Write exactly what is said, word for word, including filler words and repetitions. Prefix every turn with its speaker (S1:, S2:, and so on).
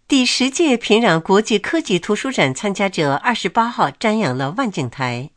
S1: 第十届平壤国际科技图书展参加者二十八号瞻仰了万景台。